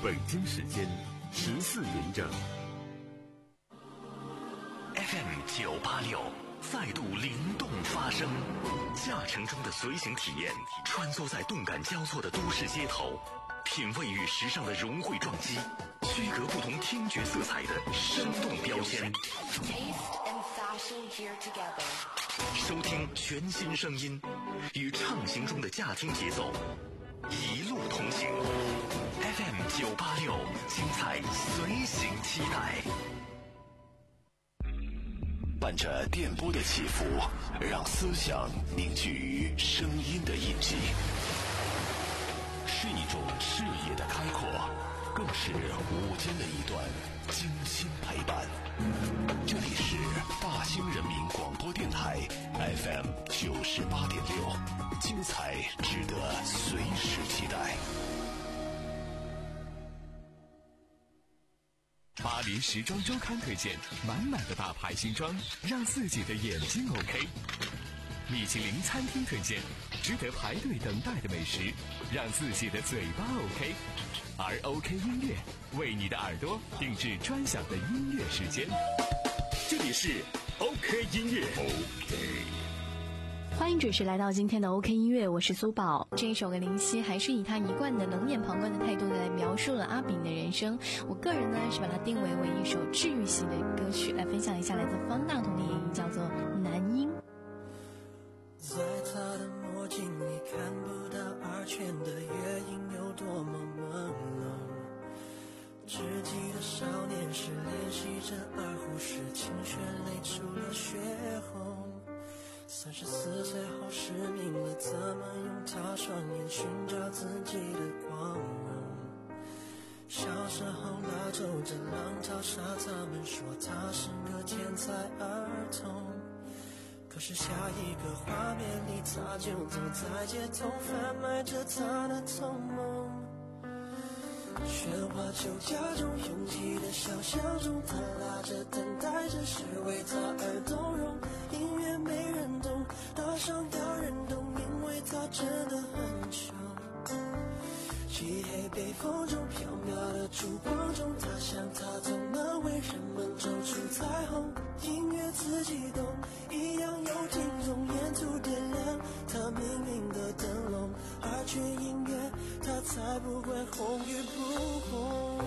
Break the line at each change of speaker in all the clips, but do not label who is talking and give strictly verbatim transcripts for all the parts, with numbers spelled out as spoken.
北京时间十四点整。
F M 九八六再度灵动发声，驾乘中的随行体验，穿梭在动感交错的都市街头，品味与时尚的融汇撞击，区隔不同听觉色彩的生动标签。收听全新声音，与畅行中的驾听节奏一路同行。F M 九八六，精彩随行期待。伴着电波的起伏，让思想凝聚于声音的印记，是一种视野的开阔，更是午间的一段精心陪伴。这里是大兴人民广播电台 F M 九十八点六，精彩值得随时期待。
巴黎时装周刊推荐满满的大牌新装，让自己的眼睛 OK。米其林餐厅推荐值得排队等待的美食，让自己的嘴巴 OK。而 OK 音乐为你的耳朵定制专享的音乐时间。这里是 OK 音乐 OK。
欢迎准时来到今天的 OK 音乐，我是苏宝。这一首歌林夕还是以他一贯的冷眼旁观的态度来描述了阿炳的人生。我个人呢是把它定为为一首治愈型的歌曲，来分享一下来自方大同的演绎，叫做男音。
在他的墨镜里看不到二泉的月影有多么朦胧，只记得少年时练习着二胡时，琴弦累出了血红。三十四岁后失明了，怎么用他双眼寻找自己的光荣？小时候拉走着浪淘沙，他们说他是个天才儿童。可是下一个画面里，他就走在街头，贩卖着他的童梦。喧哗酒家中，拥挤的小巷中，他拉着等待着，是为他而动容。音乐没人懂，大伤要人懂，因为他真的很穷。漆黑北风中，飘渺的烛光中，他想他总能为人们走出彩虹。音乐自己懂，一样有听众，沿途点亮他命运的灯笼。而却音乐，他才不会红与不红。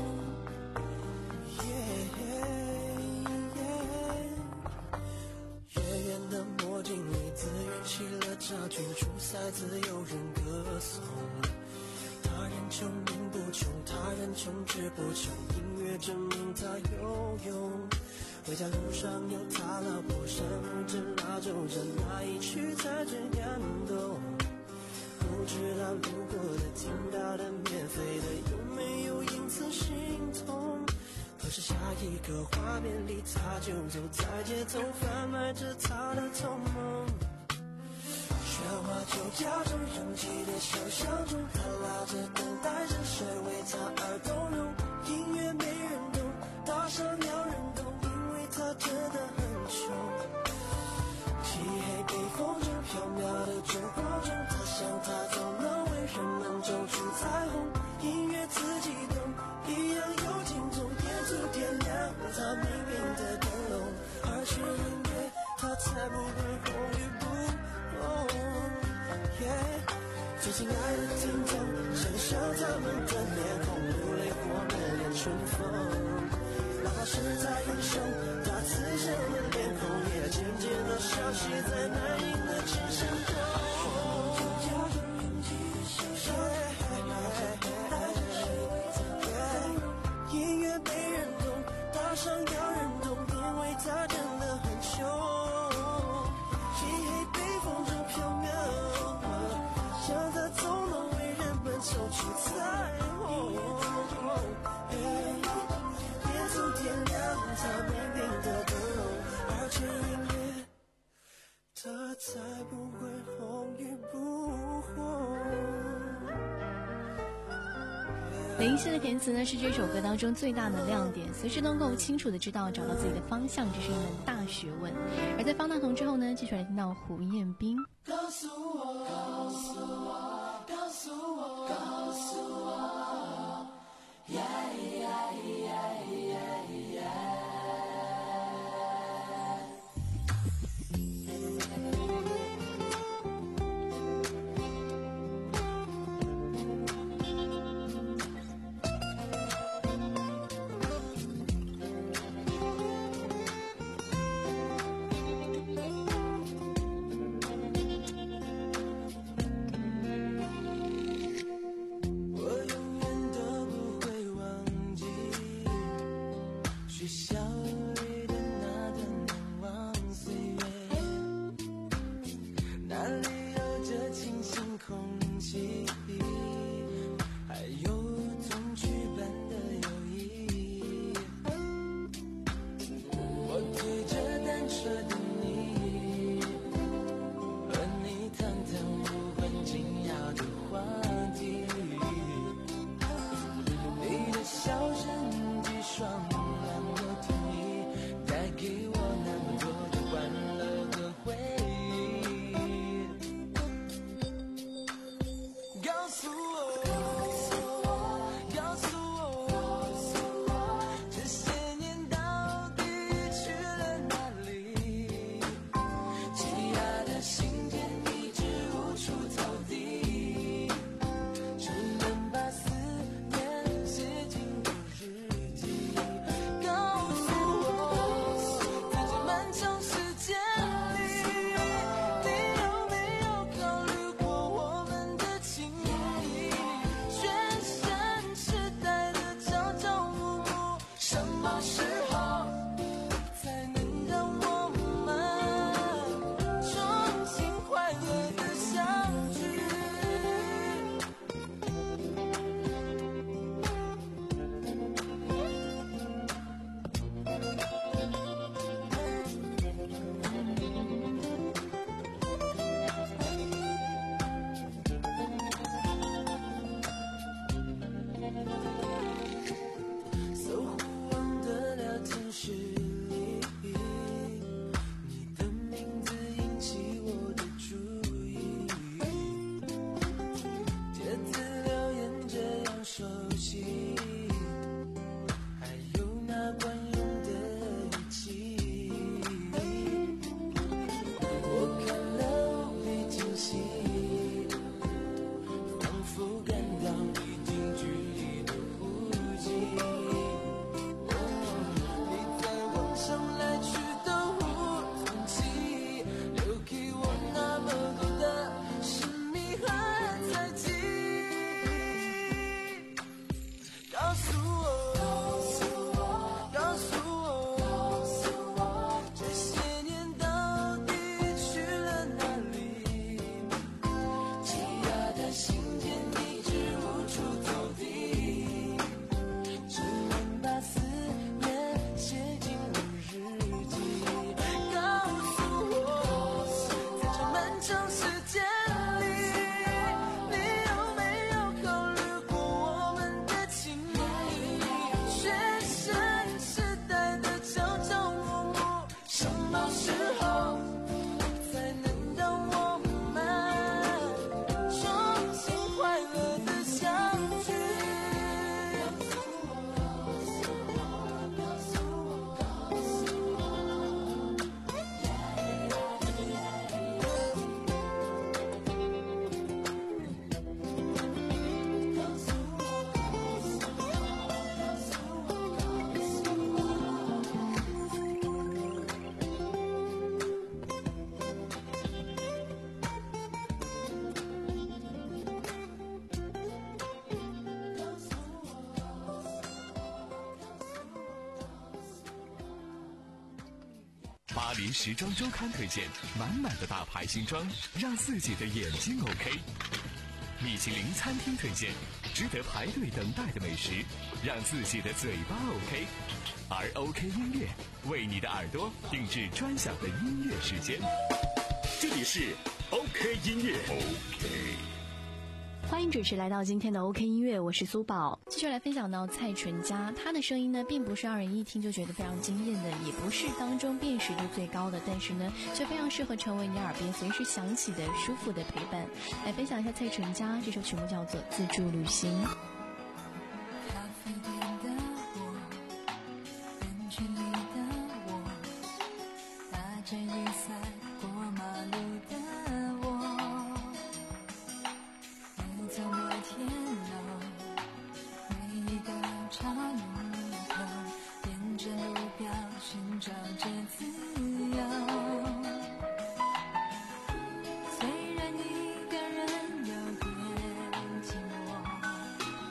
远远的墨镜里，自圆起了扎军，出塞自有人歌颂。他人穷命不穷，他人穷志不穷，音乐证明他有用。回家路上有他老婆，生日正拉奏着那一曲才最感动。不知道路过的听到的免费的有没有因此心痛？可是下一个画面里，他就走在街头，贩卖着他的童梦。喧哗酒家中，拥挤的小巷中，他拉着等待着，谁为他而动容？音乐没人懂，大伤要人懂，因为他真的很穷。漆黑北风中，飘渺的烛光中，他想他总能为人们走出彩虹。音乐自己懂，一样有听众，沿途点亮他命运的灯笼。而且音乐，他才不会红与不红。最亲爱的听众，想象他们的脸孔，流泪或热恋春风。哪怕是在英雄，他慈祥的脸孔也渐渐地消息在难饮的琴声中。音乐没人懂，大伤要人懂，因为他真的很穷。漆黑北风中飘渺，想他总能为人们走出彩虹。沿途点亮他命运的灯笼，而且音乐，他才不会红与不红。
林夕的填词呢是这首歌当中最大的亮点，随时能够清楚的知道找到自己的方向，这是一门大学问。而在方大同之后呢，继续来听到胡彦斌。
告诉我，告诉我，告诉我，告诉我，yeah。
巴黎时装周刊推荐满满的大牌新装，让自己的眼睛 OK。米其林餐厅推荐值得排队等待的美食，让自己的嘴巴 OK。而 OK 音乐为你的耳朵定制专享的音乐时间。
这里是 OK 音乐 OK。
欢迎准时来到今天的 OK 音乐，我是苏宝。继续来分享到蔡淳佳，她的声音呢，并不是让人一听就觉得非常惊艳的，也不是当中辨识度最高的，但是呢，却非常适合成为你耳边随时响起的舒服的陪伴。来分享一下蔡淳佳这首曲目，叫做《自助旅行》。
咖啡店的我，人群里的我，打着雨伞过马路的我。走过天楼，每一个岔路口，沿着路标寻找着自由。虽然一个人有点寂寞，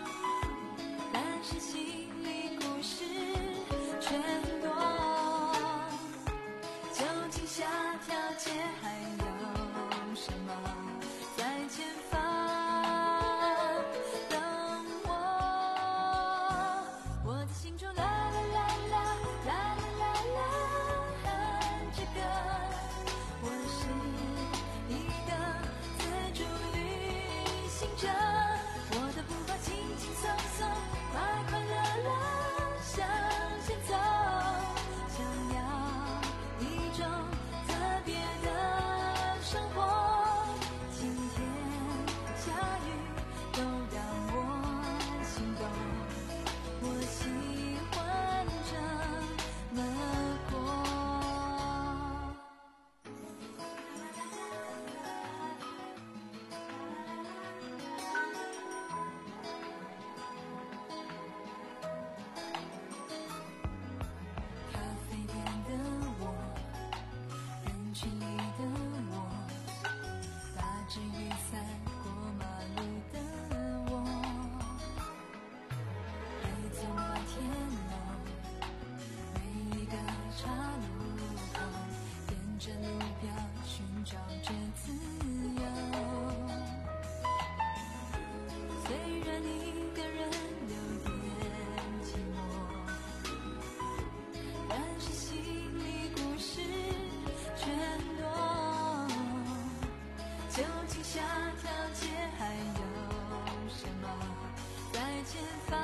前方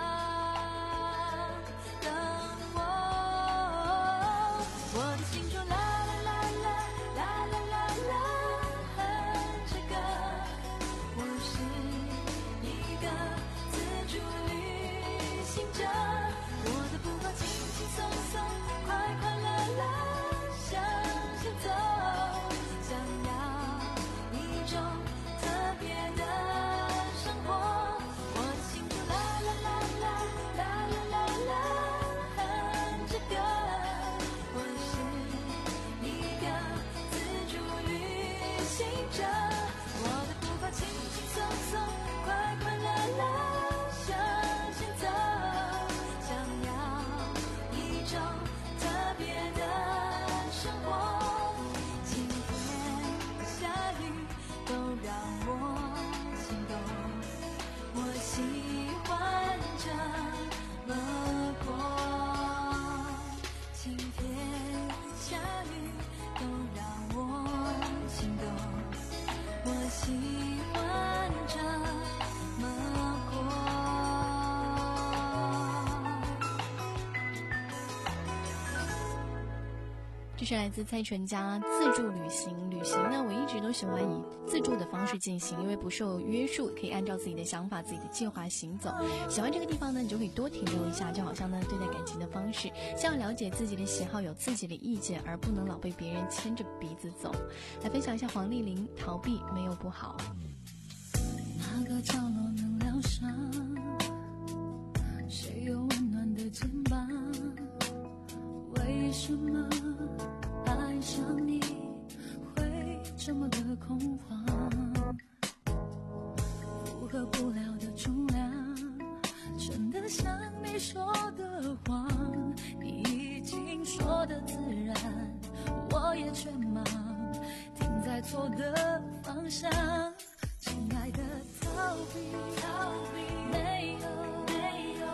等我。我的心中啦啦啦啦啦啦啦啦哼着歌，我是一个自助旅行者，我的步伐轻轻松松，快快乐乐向前走，想要一种特别的生活。我的心中啦啦啦啦啦啦啦啦哼着歌，我是一个自助旅行者，我的步伐轻轻松松，快快乐乐向前走，想要一种特别的生活。今天下雨都让我心动，我喜欢这么过。晴天下雨都让我心动，我喜欢这么过。
这是来自蔡淳佳自助旅行。旅行呢，我一直都喜欢以自助的方式进行，因为不受约束，可以按照自己的想法、自己的计划行走。喜欢这个地方呢，你就可以多停留一下，就好像呢对待感情的方式，先要了解自己的喜好，有自己的意见，而不能老被别人牵着鼻子走。来分享一下黄丽玲，逃避没有不好。
哪个角落能疗伤？谁有温暖的肩膀？为什么爱上你会这么的恐慌？负荷不了的重量，真的像你说的谎，你已经说的自然，我也全忙，停在错的方向。亲爱的，逃避逃避没有没有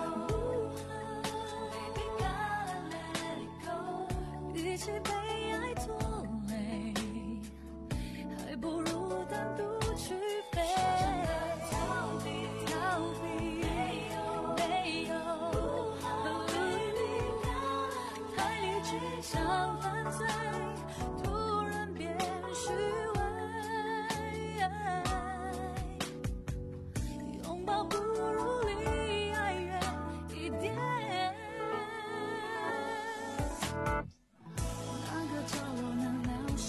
，Baby gotta let it go， 与其被爱拖累，还不如单独去飞。逃避逃避没有没有，太理智像犯罪，突然变虚伪。拥抱不如离爱远一点。哪个角落能疗伤？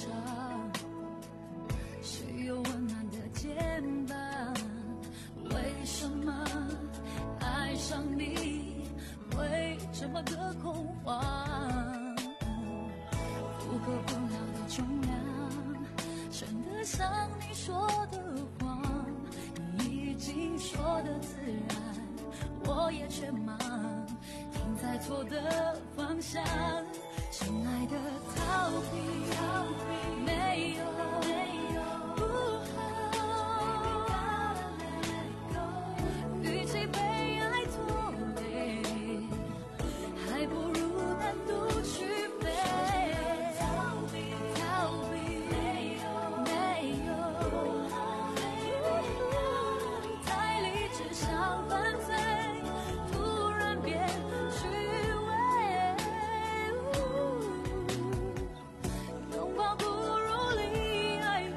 谁有温暖的肩膀？为什么爱上你会这么的恐慌？负荷不了的重量，真的像你说的谎，你已经说的自然，我也全忙，停在错的方向。亲爱的，逃避逃避没有没有，与其被爱拖累，还不如单独去飞。逃避逃避没有没有，太理智像犯罪，突然变虚伪。拥抱不如离爱远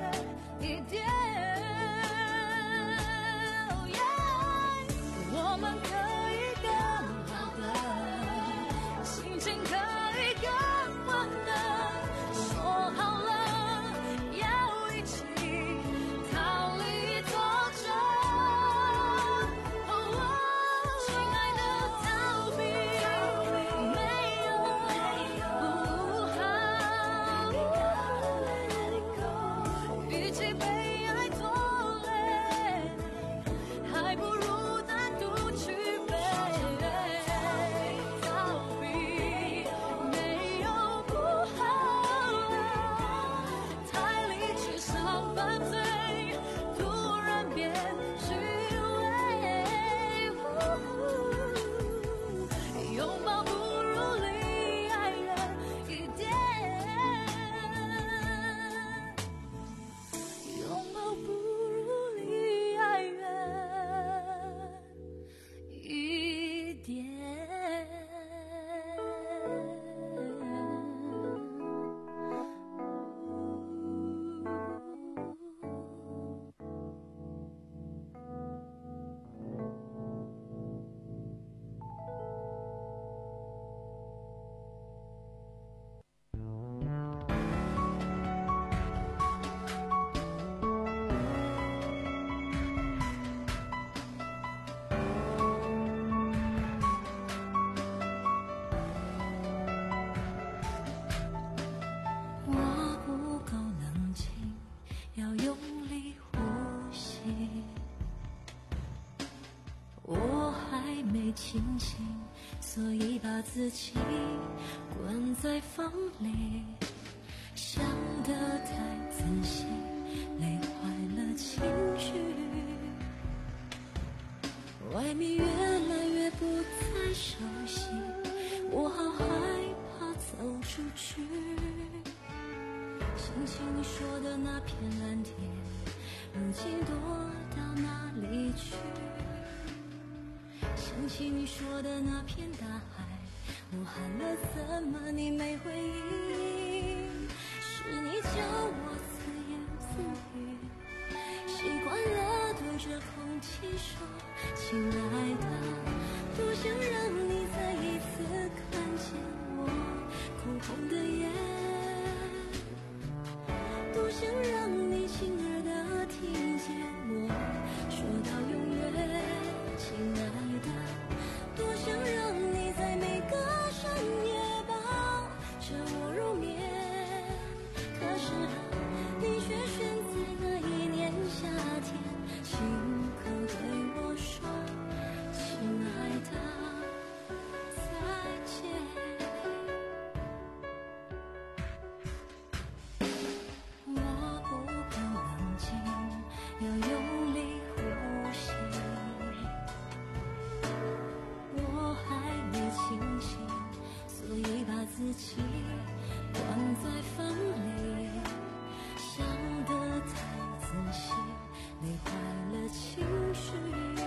没清醒，所以把自己关在房里，想得太仔细，累坏了情绪。外面越来越不再熟悉，我好害怕走出去。想起你说的那片蓝天，如今躲到哪里去？想起你说的那片大海，我喊了怎么你没回应？是你叫我自言自语，习惯了对着空气说亲爱的，多想让你再一次看见我哭红的眼，多想让你亲耳的听见我说到永远，亲爱的，多想让你在每个深夜抱着我入眠，可是你却选在那一年夏天亲口对我说亲爱的再见。我不够冷静，要用力呼吸，我还没清醒，所以把自己关在房里，想得太仔细，累坏了情绪。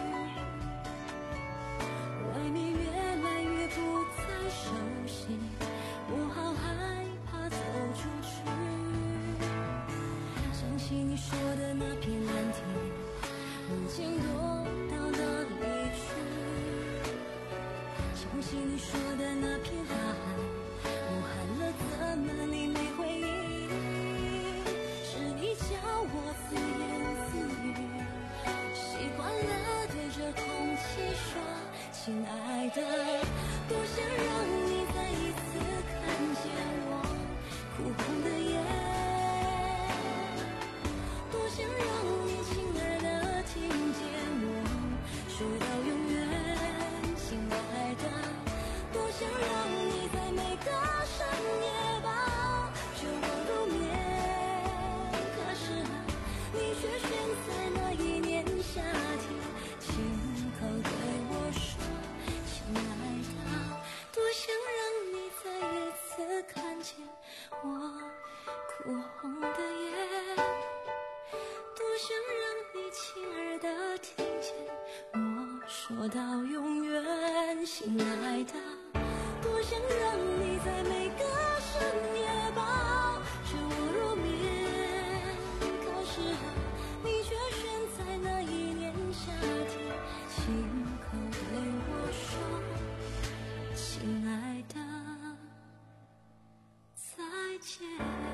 外面越来越不再熟悉，我好害怕走出去。想起你说的那片蓝天，如今躲到哪里去？想起你说的那片大海，我喊了怎么你没回应？是你叫我自言自语，习惯了对着空气说亲爱的，多想让你再一次看见我哭红的眼，多想让你亲耳的听见我说到永远，亲爱的，多想让你在每个深夜抱着我入眠，可是你却选在那一年夏天亲口对我说亲爱的，多想让你再一次看见我哭红的眼，多想让你亲耳的听见我说到永远，亲爱的，多想让你在每个深夜抱着我入眠，可是你却选在那一年夏天亲口对我说亲爱的再见。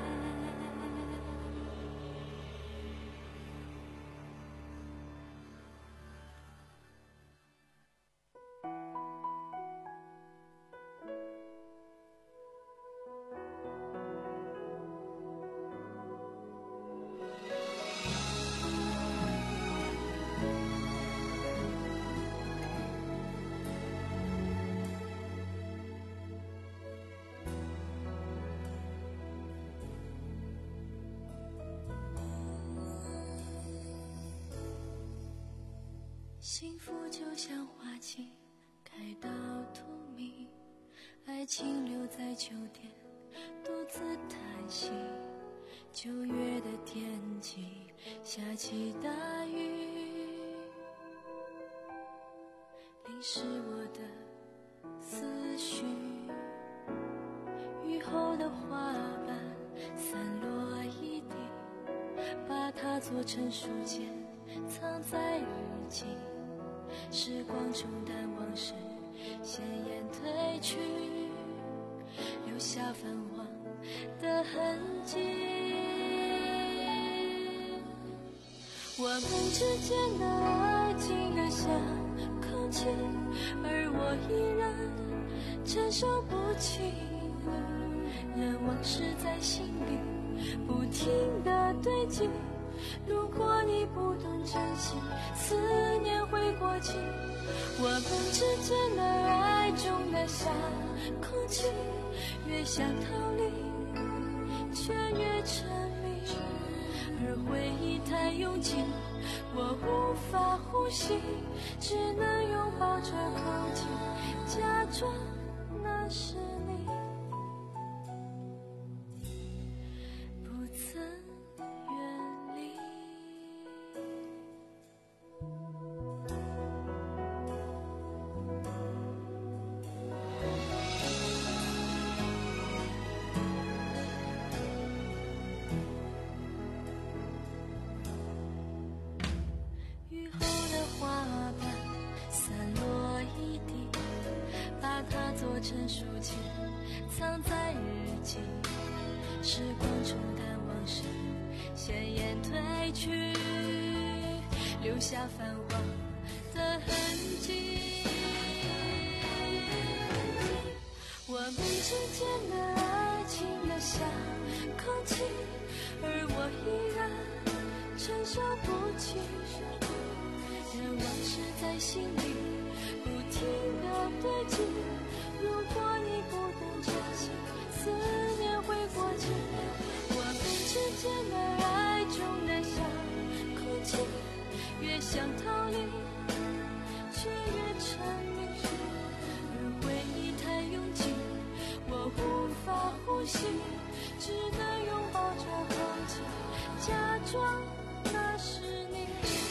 幸福就像花季开到荼蘼，爱情留在酒店独自叹息，九月的天气下起大雨，淋湿我的思绪，雨后的花瓣散落一地，把它做成书签藏在日记，时光冲淡往事，鲜艳褪去，留下泛黄的痕迹。我们之间的爱情热像空气，而我依然承受不起，让往事在心里不停地堆积。如果你不懂珍惜，思念会过期， 我们之间的爱重得像空气，越想逃离却越沉迷，而回忆太拥挤，我无法呼吸，只能拥抱着空气，假装那是你，不曾远离。雨后的花瓣散落一地，把它做成书签，藏在日记。时光冲淡往事，鲜艳褪去，留下泛黄的痕迹。我们之间的爱情的像空气，而我依然承受不起。任往事在心里不停地堆积，如果你不能珍惜，思念会过期。我们之间的爱重得像空气，越想逃离却越沉迷，而回忆太拥挤，我无法呼吸，只能拥抱着空气，假装那是你。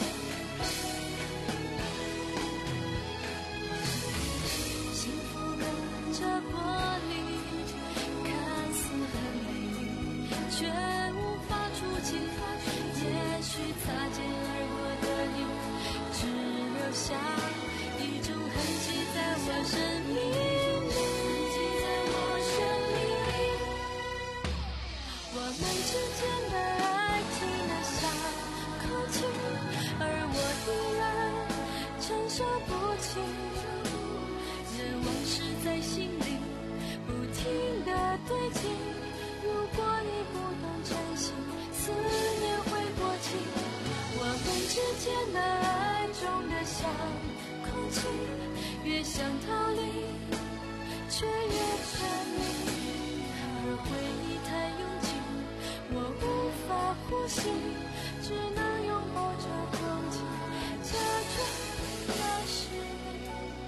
幸福的这魄力看似很美丽，却无法触及。也许擦肩而过的你，只留下一种痕迹在我生命里，在我生命里。我们之间的爱情的像空气，而我依然承受不起。任往事在心里不停地堆积，如果你不懂珍惜，思念会过期。我们之间的爱重得像空气，越想逃离却越沉迷，而回忆太拥挤，我无法呼吸，只能拥抱着空气，假装那是你，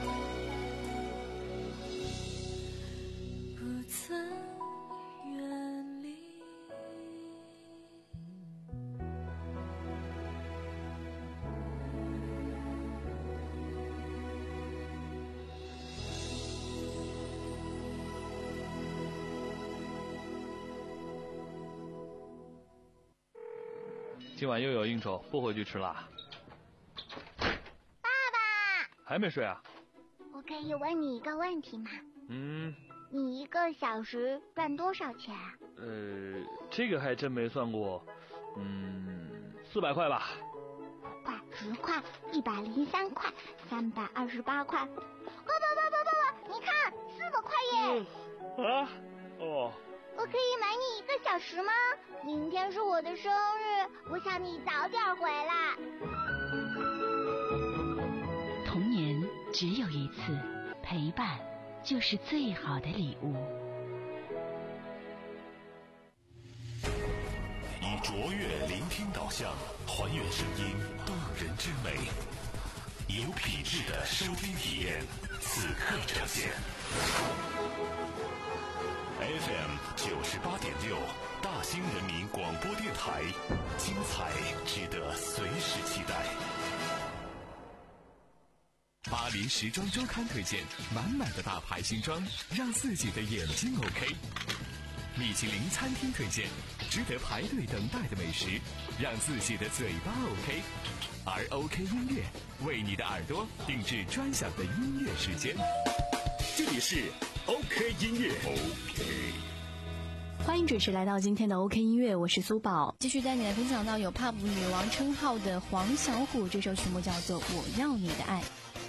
不曾远离。
今晚又有应酬，不回去吃啦。
爸爸，
还没睡啊？
我可以问你一个问题吗？
嗯，
你一个小时赚多少钱啊？
呃，这个还真没算过。嗯，四百块吧。
五块、十块、一百零三块、三百二十八块。爸爸爸爸爸爸，你看，四百块耶！
啊？哦。
我可以买你一个小时吗？明天是我的生日，我想你早点回来。
童年只有一次，陪伴就是最好的礼物。
以卓越聆听导向，还原声音动人之美，有品质的收听体验，此刻呈现。F M 九十八点六，大兴人民广播电台，精彩值得随时期待。
巴黎时装周刊推荐，满满的大牌新装，让自己的眼睛 OK。米其林餐厅推荐，值得排队等待的美食，让自己的嘴巴 OK。而 OK 音乐为你的耳朵定制专享的音乐时间。
这里是 OK 音乐 OK。
欢迎准时来到今天的 OK 音乐，我是苏宝，继续带你来分享到有 Pop 女王称号的黄小琥，这首曲目叫做《我要你的爱》。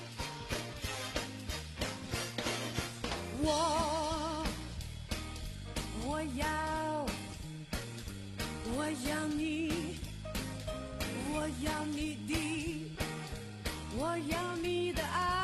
我我要我要你，我要你的，我要你的爱。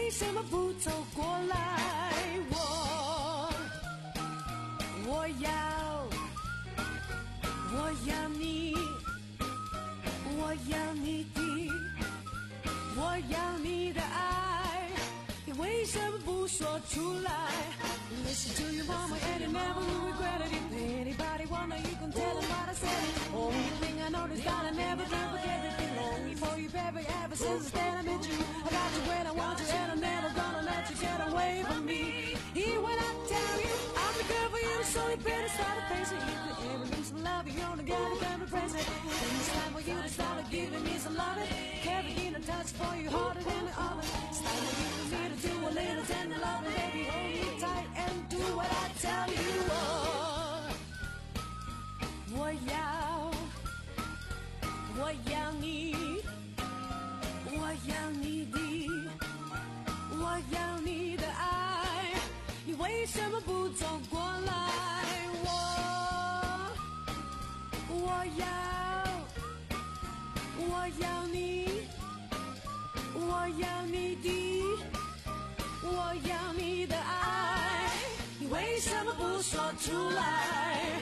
为什么不走过来？我我要我要你，我要你的，我要你的爱，你为什么不说出来？ Listen to your mama and you never will regret it. If anybody wonder, you can tell them what I said. Only thing I know is that I never did forget it. Been lonely for you, baby, ever since the day I met you. I got you when I want you, and I'm never gonna let you get away from me. Even when I tell you I'm the girl for you, so you better start facing it. If you ever need some love, you're the guy that can replace it. Then it's time for you to start giving me some love. Carrying a touch for you harder than the oven. It's time for you for me to do a little tender love, baby. Hold me tight and do what I tell you. Oh, 我要，我要你，我要你的，我要你的爱，你为什么不走过来？我，我要，我要你，我要你的，我要你的爱。 为什么不说出来？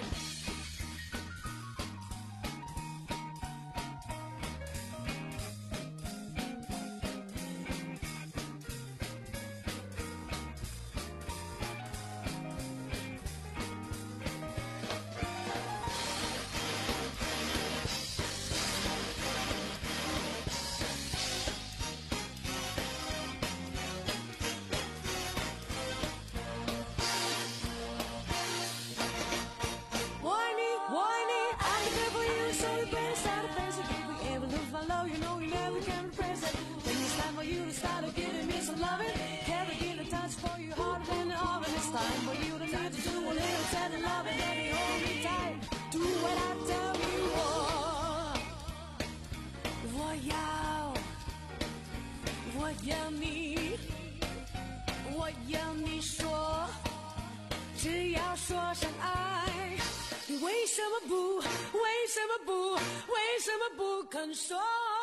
我要你，我要你说，只要说声爱，你为什么不？为什么不？为什么不肯说？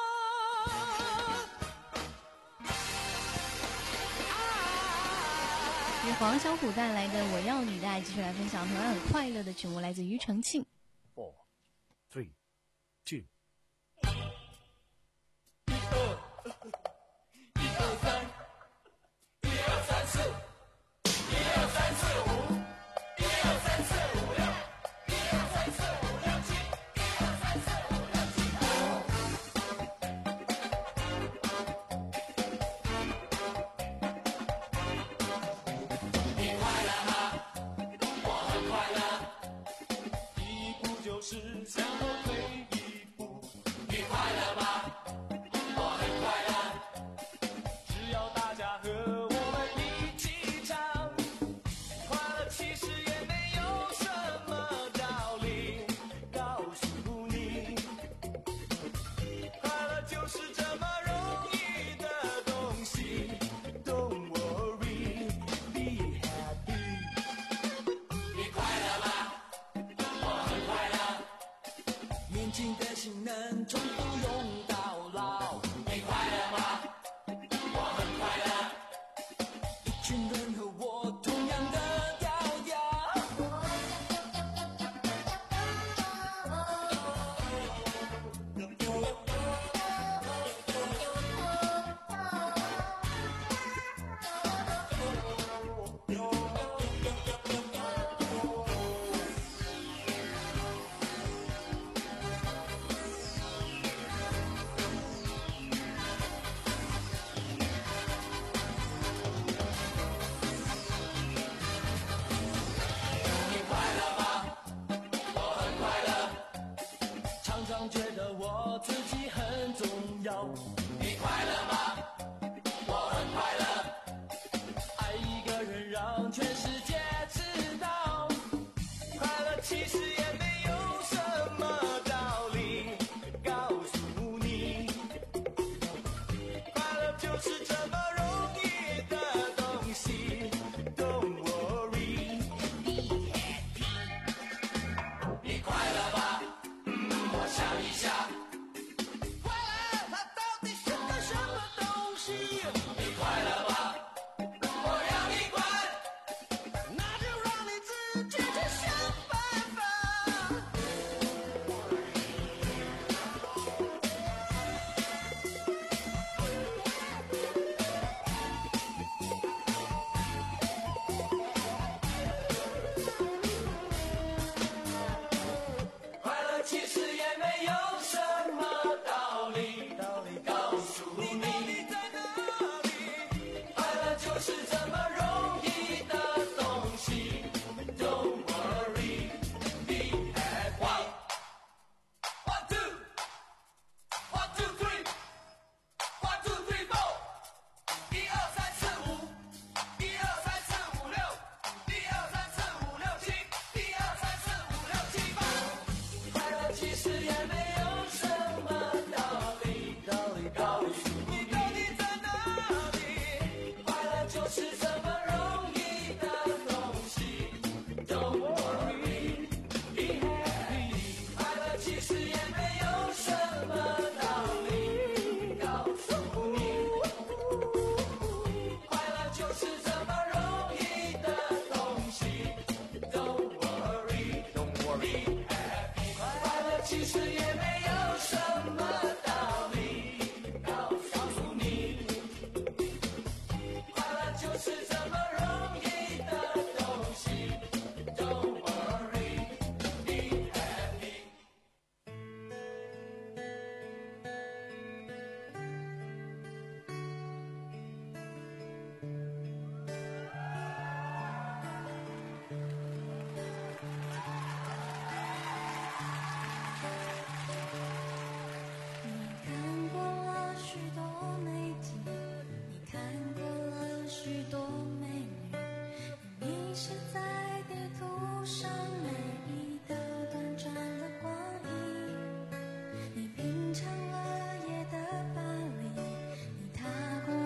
是黄小琥带来的《我要你的爱》，继续来分享同样很快乐的曲目，来自庾澄庆。
Four, three, two。
是向后退。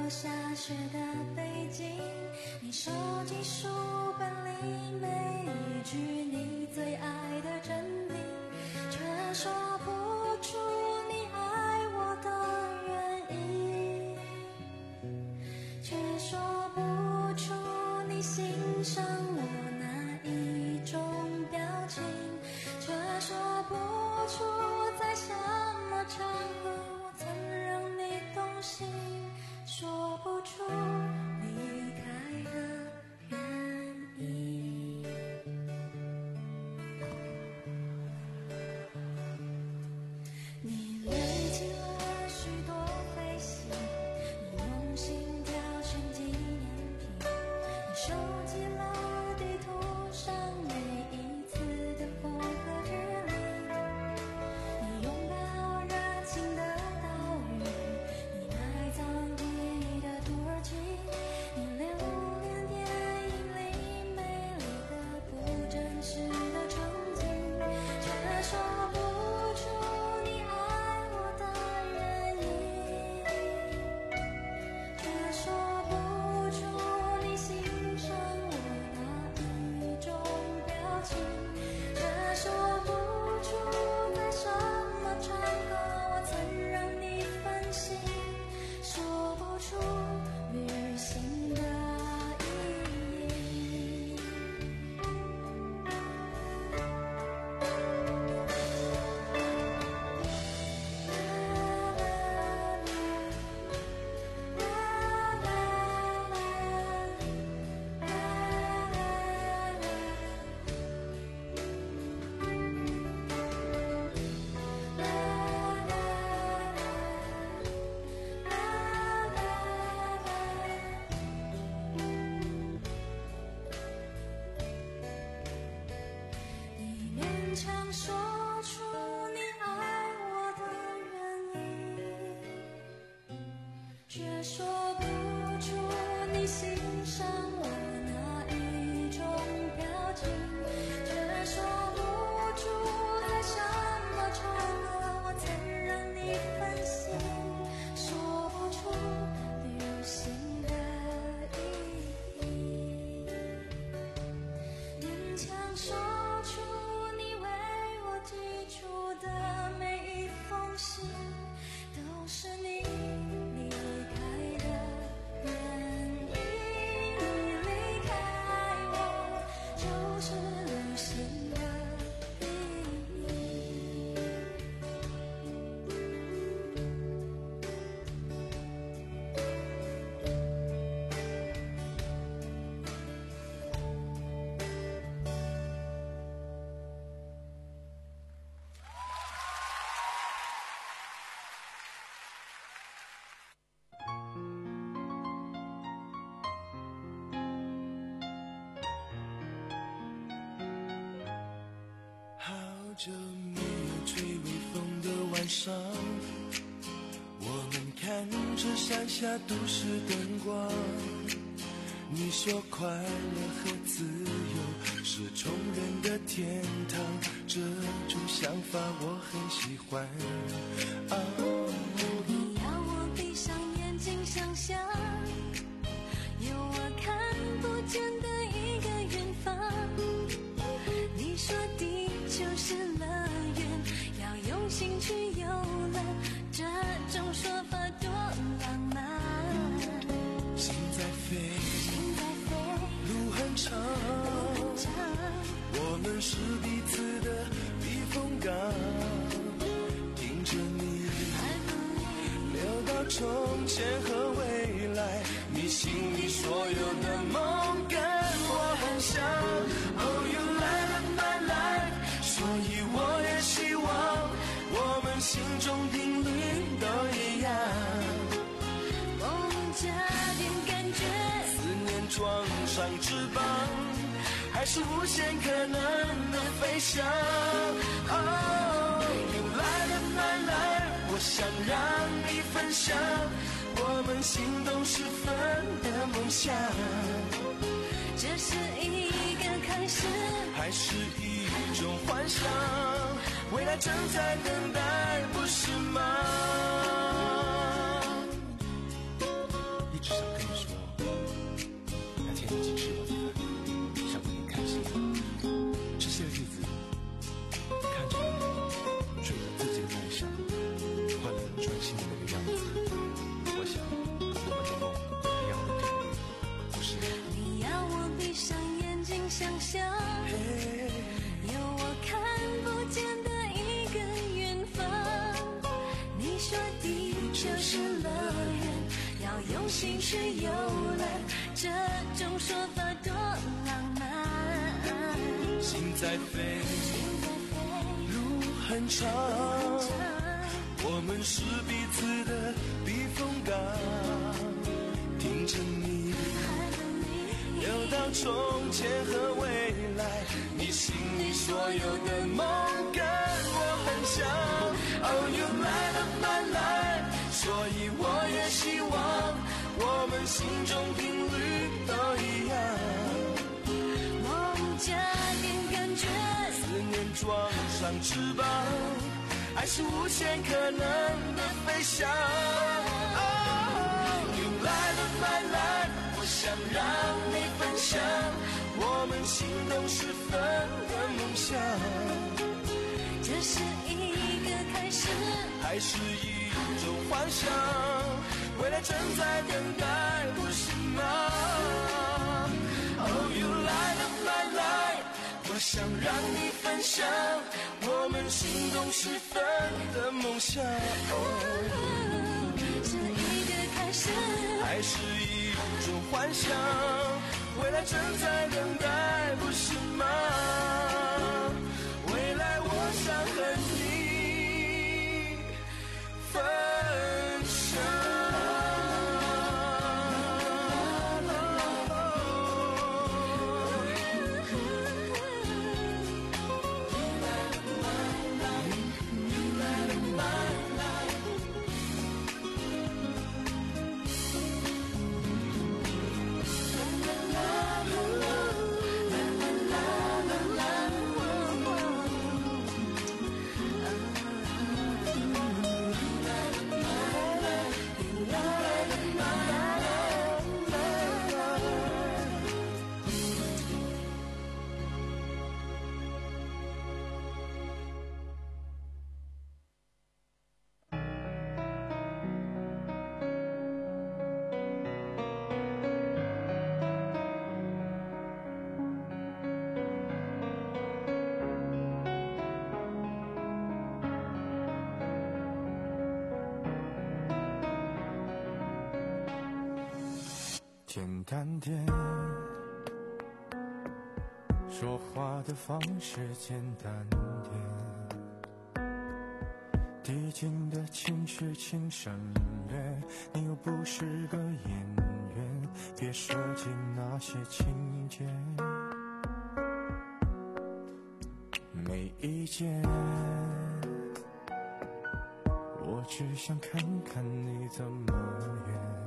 落下雪的背景，你手机书本里每一句你最爱的真理，却说不出你爱我的原因，却说不出你欣赏我哪一种表情，却说不出在什么场合我曾让你动心，说不出离开的原因。你累积了许多飞行，你用心挑选纪念品，你收集了地图上每一次的风和日丽，你拥抱热情的岛屿，你埋葬记忆的土耳其，你留恋电影里美丽的不真实的场景，却说不出你爱我的原因，却说不出你欣赏我哪一种表情，却说不出在什么场合我曾让你分心，说不出旅行的意义。你勉强说出你爱我的原因，却说不出你欣赏我哪一种表情，却说不出在什么场合我曾让你分心，说不出旅行的意义，勉强说出你为我寄出的每一封信，都是你离开的原因，你离开我就是旅行的意义。
好久没有吹微风的晚上，我们看着山下都市灯光。你说快乐和自由是穷人的天堂，这种想法我很喜欢。啊，
你要我闭上眼睛想象，有我看不见的一个远方。你说地球是乐园，要用心去游乐，这种说法多浪漫。
心在飞，
心在飞，
路很长，
路很长，
我们是彼此的避风港。听着你聊到从前和未来，你心里所有的梦跟我很像。Oh, you light up my life， 所以我也希望我们心中频率都一样。
梦加点感觉，
思念装上翅膀，还是无限可能的飞翔。Oh, you light up my life， 我想让你分享我们心动时分的梦想。
这是一个开始，
还是一种幻想，未来正在等待，不是吗？
想象，有我看不见的一个远方。你说地球是乐园，要用心去游览，这种说法多浪漫。
心在飞，路很长，我们是彼此的避风港，听着你聊到从前和未来，你心里所有的梦跟我很像。Oh you light up my life， 所以我也希望我们心中频率都一样。
梦加点感觉，
思念装上翅膀，爱是无限可能的飞翔。Oh you light up my life， 我想让你分享我们心动时分的梦想。
这是一个开始，
还是一种幻想？未来正在等待，不是吗 ？Oh you light up my life， 我想让你分享我们心动时分的梦想。
是一个开始，
还是一种幻想？未来正在等待，不是吗？未来我想和你分享。
简单点，说话的方式简单点，递进的情绪请省略，你又不是个演员，别设计那些情节。没意见，我只想看看你怎么演。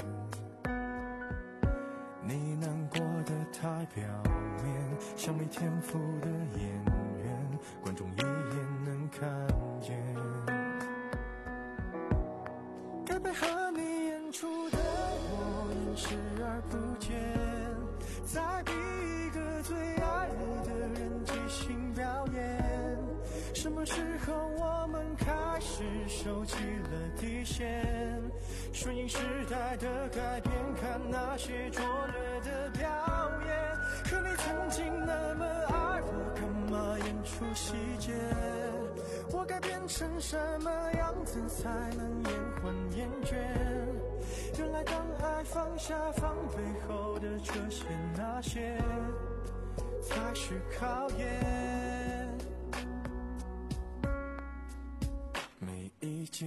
你难过的太表面，像没天赋的演员，观众一眼能看见。该配合你演出的我演视而不见，再逼一个最爱你的人即兴表演。什么时候我们开始收起了底线？顺应时代的改变，看那些拙劣的表演。可你曾经那么爱我，干嘛演出细节？我该变成什么样子才能延缓厌倦？原来当爱放下防备后的这些那些，才是考验。没意见，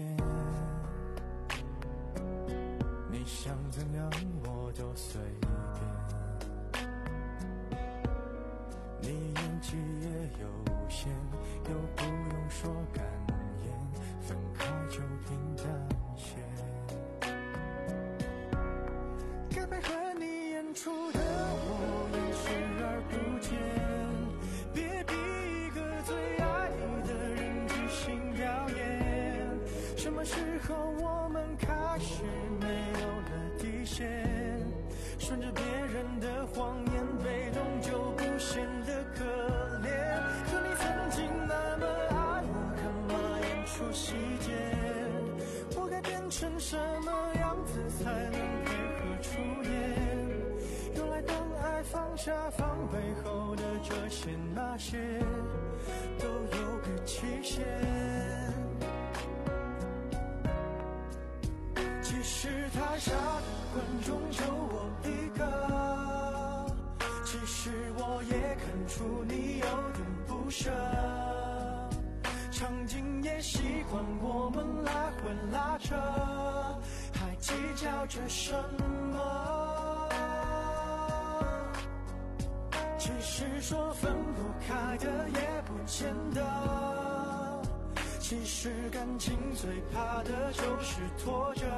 你想怎样我都随便。你演技也有限，又不用说感言，分开就平淡些。该配合你演出的我演视而不见，别逼一个最爱你的人即兴表演。什么时候我们开始没有了底线？顺着别人的谎言，被动就不显得可怜。可你曾经那么爱我，干嘛演出细节？我该变成什么样子才能配合出演？原来当爱在放下防备后的这些那些都有个期限。其实台下的观众就我一个，其实我也看出你有点不舍，场景也习惯我们来回拉扯，还计较着什么？其实说分不开的也不见得，其实感情最怕的就是拖着，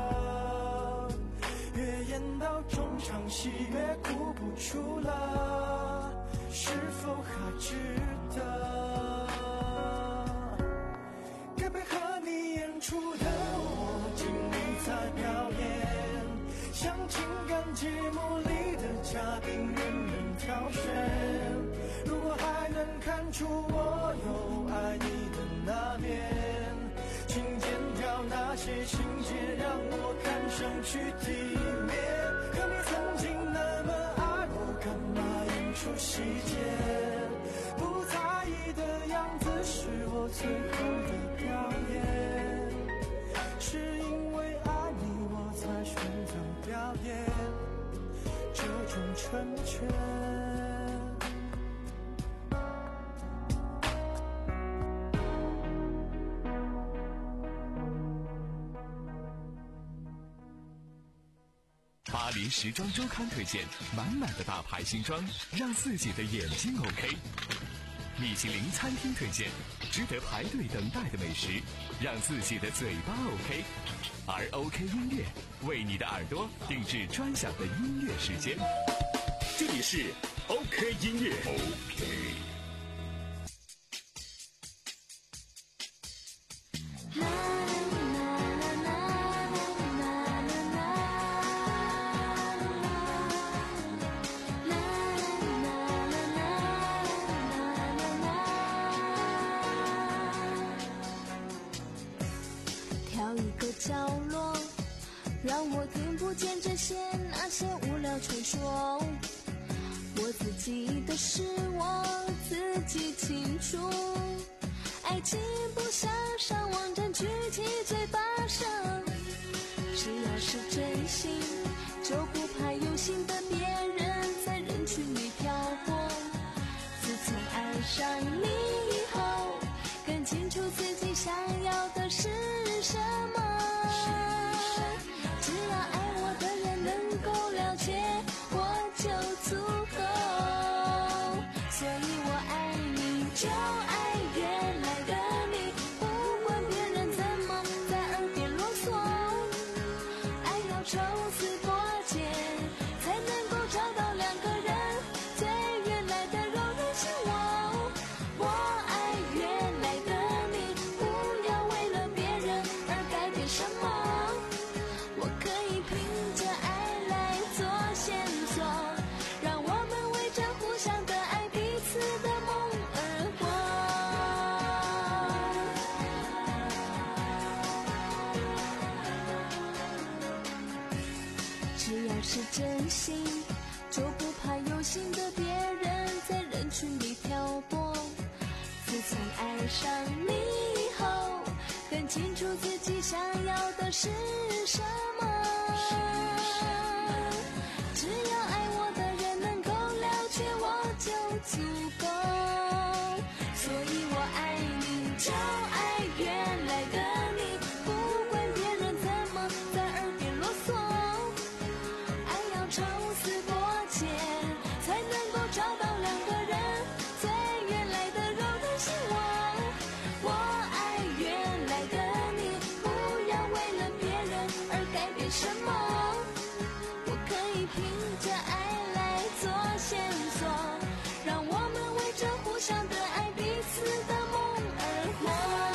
越演到中场戏越哭不出了，是否还值得？该配合你演出的我尽力在表演，像情感节目里的嘉宾任人挑选，如果还能看出我有爱你的那面，请剪掉那些情节让我看上去体面，可你曾经那么爱我，干嘛演出细节？不在意的样子是我最后的表演，是因为爱你我才选择表演这种成全。
巴黎时装周刊推荐满满的大牌新装，让自己的眼睛 OK。米其林餐厅推荐值得排队等待的美食，让自己的嘴巴 OK。而 OK 音乐为你的耳朵定制专享的音乐时间。
这里是 OK 音乐 OK。
角落，让我听不见这些那些无聊传说，我自己的事我自己清楚，爱情不像上网站具体嘴巴上，只要是真心就不怕有心的别人在人群里漂泊，自从爱上你以后更清楚自己想要的是什么，就爱原来的你，不管别人怎么在耳边啰嗦，爱要抽丝剥茧才能够找到两个人最原来的柔韧心窝。我爱原来的你，不要为了别人而改变什么，我可以凭着爱来做线索，让我们为着互相的爱彼此的梦是真心，就不怕有心的别人在人群里漂泊，自从爱上你以后更清楚自己想要的是什么，只要爱我的人能够了解我就足够，所以我爱你就爱原来的你，不管别人怎么在耳边啰嗦，抽丝剥茧才能够找到两个人最原来的柔韧心窝。我爱原来的你，不要为了别人而改变什么，我可以凭着爱来做线索，让我们为着互相的爱彼此的梦而活。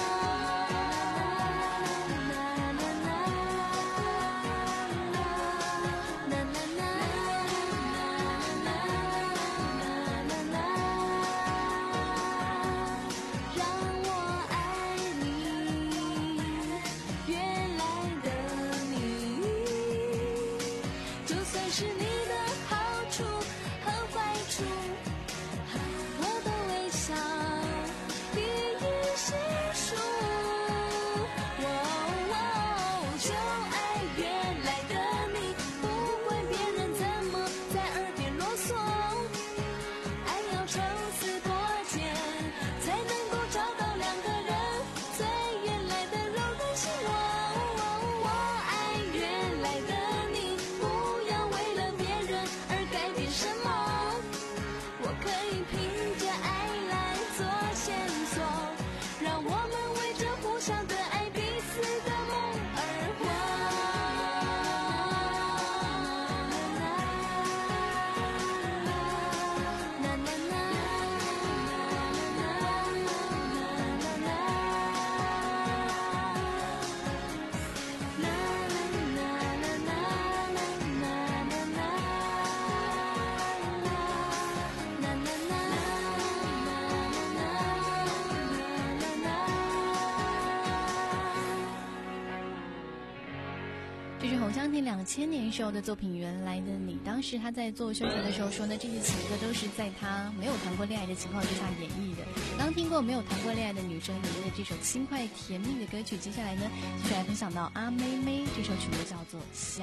年两千年时候的作品《原来的你》，当时他在做宣传的时候说呢，这些情歌都是在他没有谈过恋爱的情况之下演绎的。刚听过没有谈过恋爱的女生里面的这首轻快甜蜜的歌曲，接下来呢继续来分享到阿妹妹，这首曲目叫做《想》。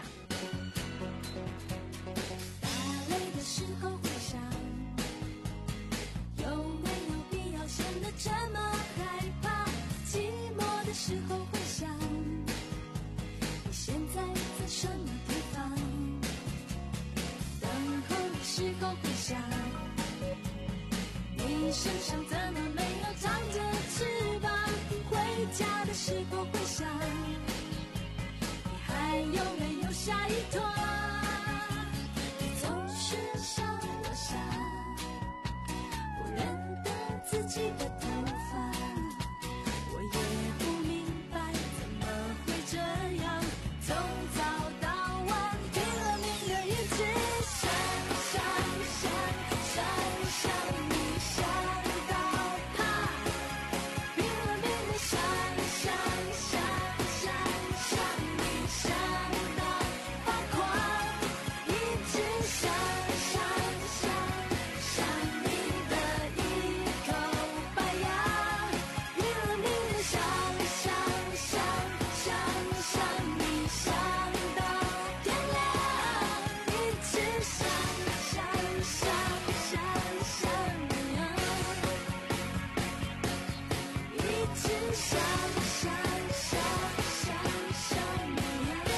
打雷的时候会想，有没有必要显得这么害怕？寂寞的时候会想，你现在在什么地方？等候的时候会想，你身上怎么没有长着翅膀？回家的时候会想，你还有没有下一趟？你总是想我想，不认得自己的头发，我也不明白怎么会这样，从早到晚拼了命的一直想想想想想你，想到怕，拼了命的想想想想想你，想到发狂，一直想想想想你的一口白牙，拼了命的想想想想想你，想到天亮，一直想想想想想你啊，一直想想想想想你啊。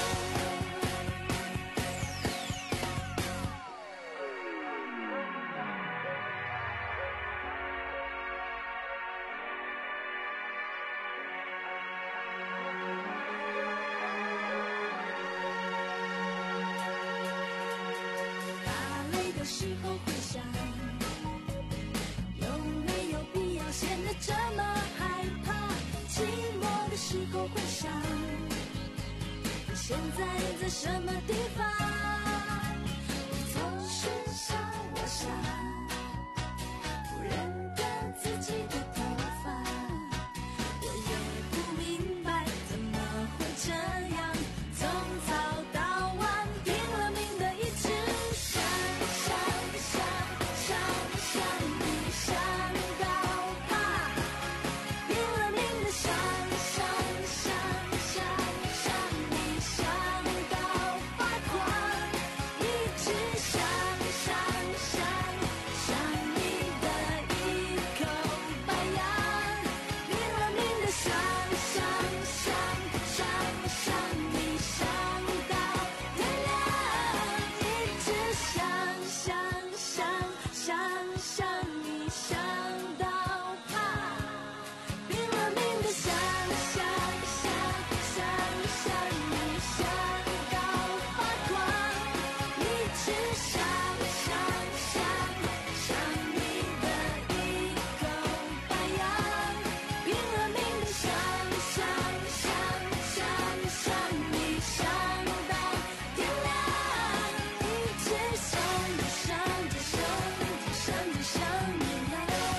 打雷的时候会想，有没有必要显得这么害怕？寂寞的时候会想，你现在在什么地方？你总是想我想，不认得自己的头发，我也不明白怎么会这样，从早到晚拼了命的一直想想想想想你，想到怕，拼了命的想想想想想你，想到发狂，一直想想想想你的一口白牙，拼了命的想想想想想你，想到天亮，一直想想想想想你，想到怕，拼了命的想想想想想你，想到发狂，一直想想想想你的一口白牙，拼了命的想想想想想你，想到天亮，一直想着想着想着想着想你啊，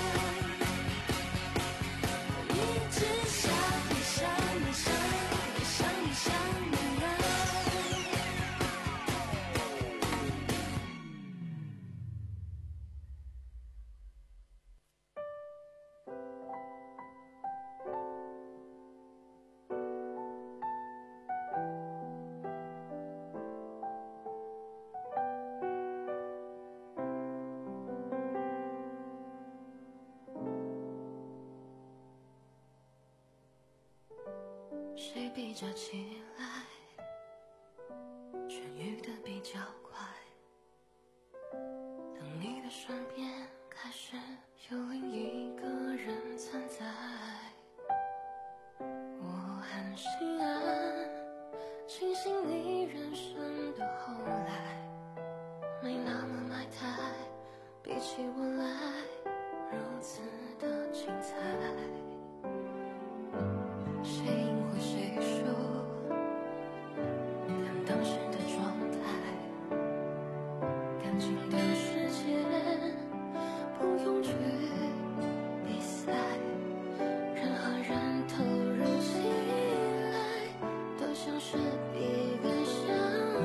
一直想着想着想着想着想你啊。谁比较起来痊愈的比较快？当你的身边开始有另一个人存在，我很心安，庆幸你人生的后来没那么埋汰，比起我来如此的精彩。谁赢或谁输，看当时的状态，感情的世界不用去比赛，任何人投入起来都像是一个相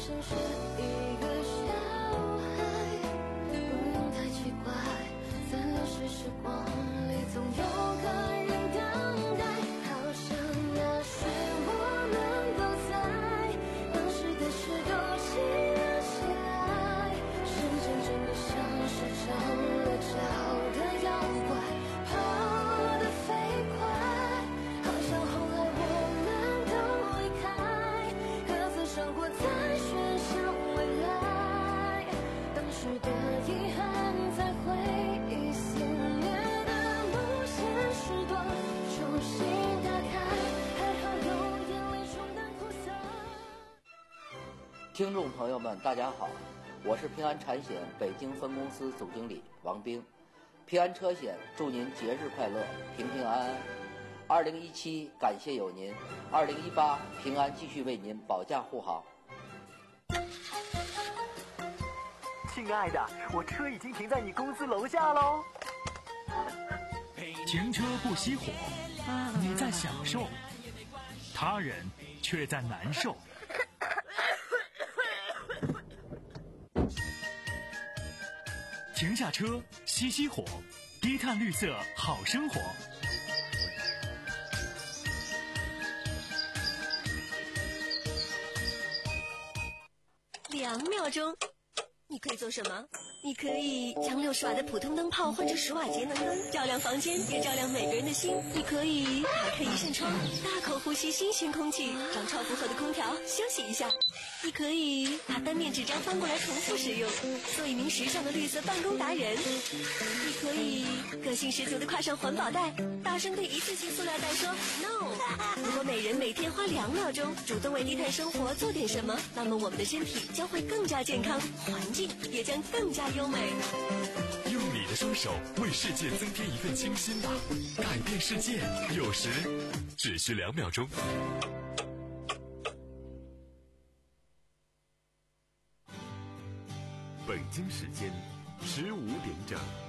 像是一个小孩，不用太奇怪，在流逝时光里总有个人等待，好像那时我们都在，当时的事都记了起来，时间真的像是长了脚的妖怪，跑得飞快，好像后来我们都离开，各自生活在喧嚣未来，当时的遗憾在回忆肆虐的无限时段重新打开，还好有眼泪冲淡苦涩。
听众朋友们，大家好，我是平安产险北京分公司总经理王兵。平安车险祝您节日快乐，平平安安。二零一七感谢有您，二零一八平安继续为您保驾护航。
亲爱的，我车已经停在你公司楼下喽。
停车不熄火，你在享受，他人却在难受。停下车，熄熄火，低碳绿色好生活。
两秒钟，你可以做什么？你可以将六十瓦的普通灯泡换成十瓦节能灯，照亮房间，也照亮每个人的心。你可以打开一扇窗，大口呼吸新鲜空气，让超负荷的空调休息一下。你可以把单面纸张翻过来重复使用，做一名时尚的绿色办公达人。你可以个性十足的挎上环保袋，大声对一次性塑料袋说 no。 如果每人每天花两秒钟主动为低碳生活做点什么，那么我们的身体将会更加健康，环境也将更加优美。
用你的双手为世界增添一份清新吧，改变世界有时只需两秒钟。
北京时间十五点整。